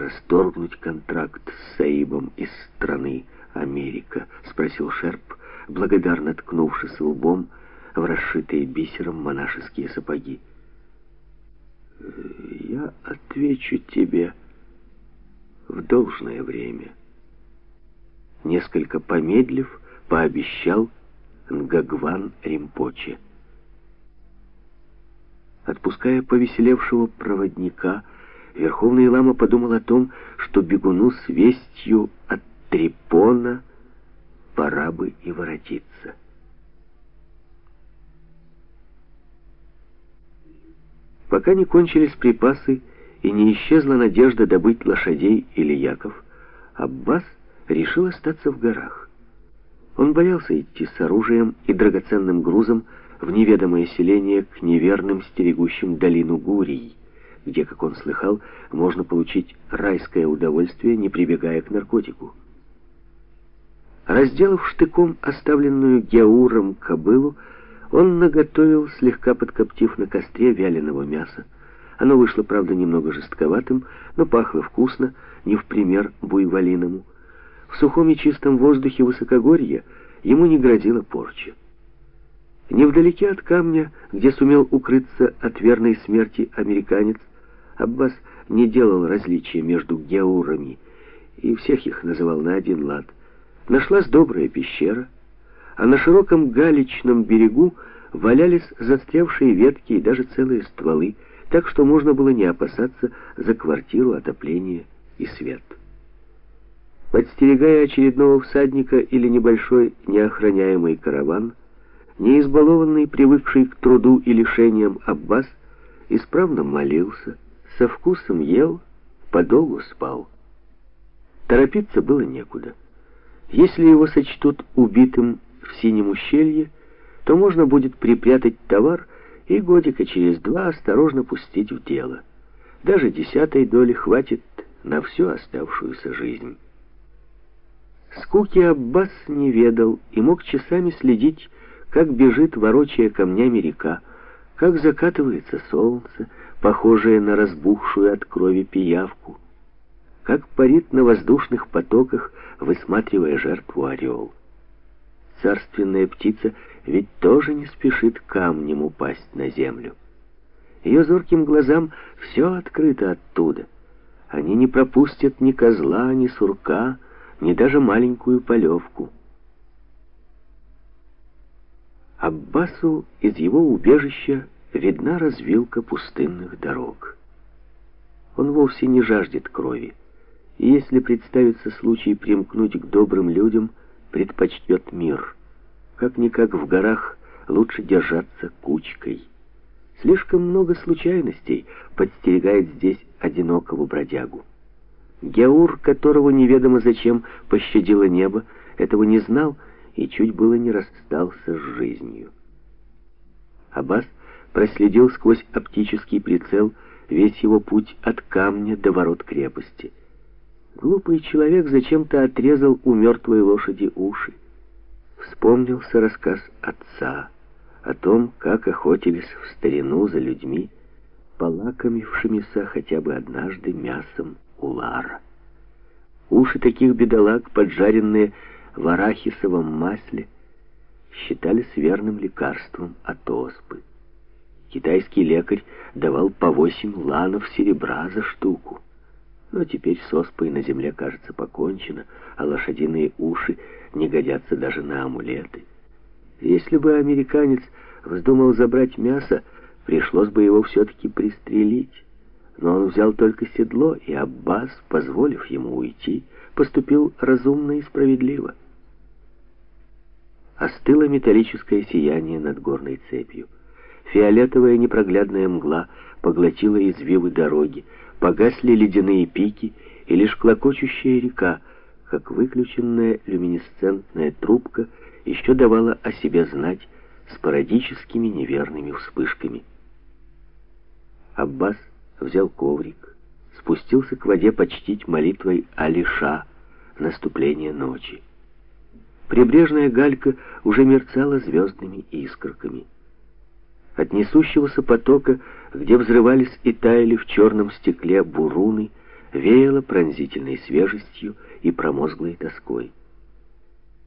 расторгнуть контракт с Саибом из страны Америка?» — спросил Шерп, благодарно ткнувшись лбом в расшитые бисером монашеские сапоги. «Я отвечу тебе в должное время», — несколько помедлив, пообещал Нгагван Ринпоче. Отпуская повеселевшего проводника, Верховный Лама подумал о том, что бегуну с вестью от Трипона пора бы и воротиться. Пока не кончились припасы и не исчезла надежда добыть лошадей или яков, Аббас решил остаться в горах. Он боялся идти с оружием и драгоценным грузом в неведомое селение к неверным стерегущим долину Гурий, где, как он слыхал, можно получить райское удовольствие, не прибегая к наркотику. Разделав штыком оставленную Гяуром кобылу, он наготовил, слегка подкоптив на костре, вяленого мяса. Оно вышло, правда, немного жестковатым, но пахло вкусно, не в пример буйволиному. В сухом и чистом воздухе высокогорья ему не грозила порча. Невдалеке от камня, где сумел укрыться от верной смерти американец, Аббас не делал различия между гяурами и всех их называл на один лад. Нашлась добрая пещера, а на широком галечном берегу валялись застрявшие ветки и даже целые стволы, так что можно было не опасаться за квартиру, отопление и свет. Подстерегая очередного всадника или небольшой неохраняемый караван, не избалованный, привыкший к труду и лишениям Аббас, исправно молился, со вкусом ел, подолгу спал. Торопиться было некуда. Если его сочтут убитым в Синем ущелье, то можно будет припрятать товар и годика через 2 осторожно пустить в дело. Даже 10-й доли хватит на всю оставшуюся жизнь. Скуки Аббас не ведал и мог часами следить, как бежит, ворочая камнями, река, как закатывается солнце, похожее на разбухшую от крови пиявку, как парит на воздушных потоках, высматривая жертву орел. Царственная птица ведь тоже не спешит камнем упасть на землю. Ее зорким глазам все открыто оттуда. Они не пропустят ни козла, ни сурка, ни даже маленькую полевку. Аббасу из его убежища видна развилка пустынных дорог. Он вовсе не жаждет крови, и если представится случай примкнуть к добрым людям, предпочтет мир. Как-никак в горах лучше держаться кучкой. Слишком много случайностей подстерегает здесь одинокого бродягу. Гяур, которого неведомо зачем пощадило небо, этого не знал и чуть было не расстался с жизнью. Аббас проследил сквозь оптический прицел весь его путь от камня до ворот крепости. Глупый человек зачем-то отрезал у мертвой лошади уши. Вспомнился рассказ отца о том, как охотились в старину за людьми, полакомившимися хотя бы однажды мясом улара. Уши таких бедолаг, поджаренные в арахисовом масле, считались верным лекарством от оспы. Китайский лекарь давал по 8 ланов серебра за штуку. Но теперь с оспой на земле, кажется, покончено, а лошадиные уши не годятся даже на амулеты. Если бы американец вздумал забрать мясо, пришлось бы его все-таки пристрелить. Но он взял только седло, и Аббас, позволив ему уйти, поступил разумно и справедливо. Остыло металлическое сияние над горной цепью. Фиолетовая непроглядная мгла поглотила извивы дороги, погасли ледяные пики, и лишь клокочущая река, как выключенная люминесцентная трубка, еще давала о себе знать спорадическими неверными вспышками. Аббас взял коврик, спустился к воде почтить молитвой Алиша наступление ночи. Прибрежная галька уже мерцала звездными искорками. От несущегося потока, где взрывались и таяли в черном стекле буруны, веяло пронзительной свежестью и промозглой тоской.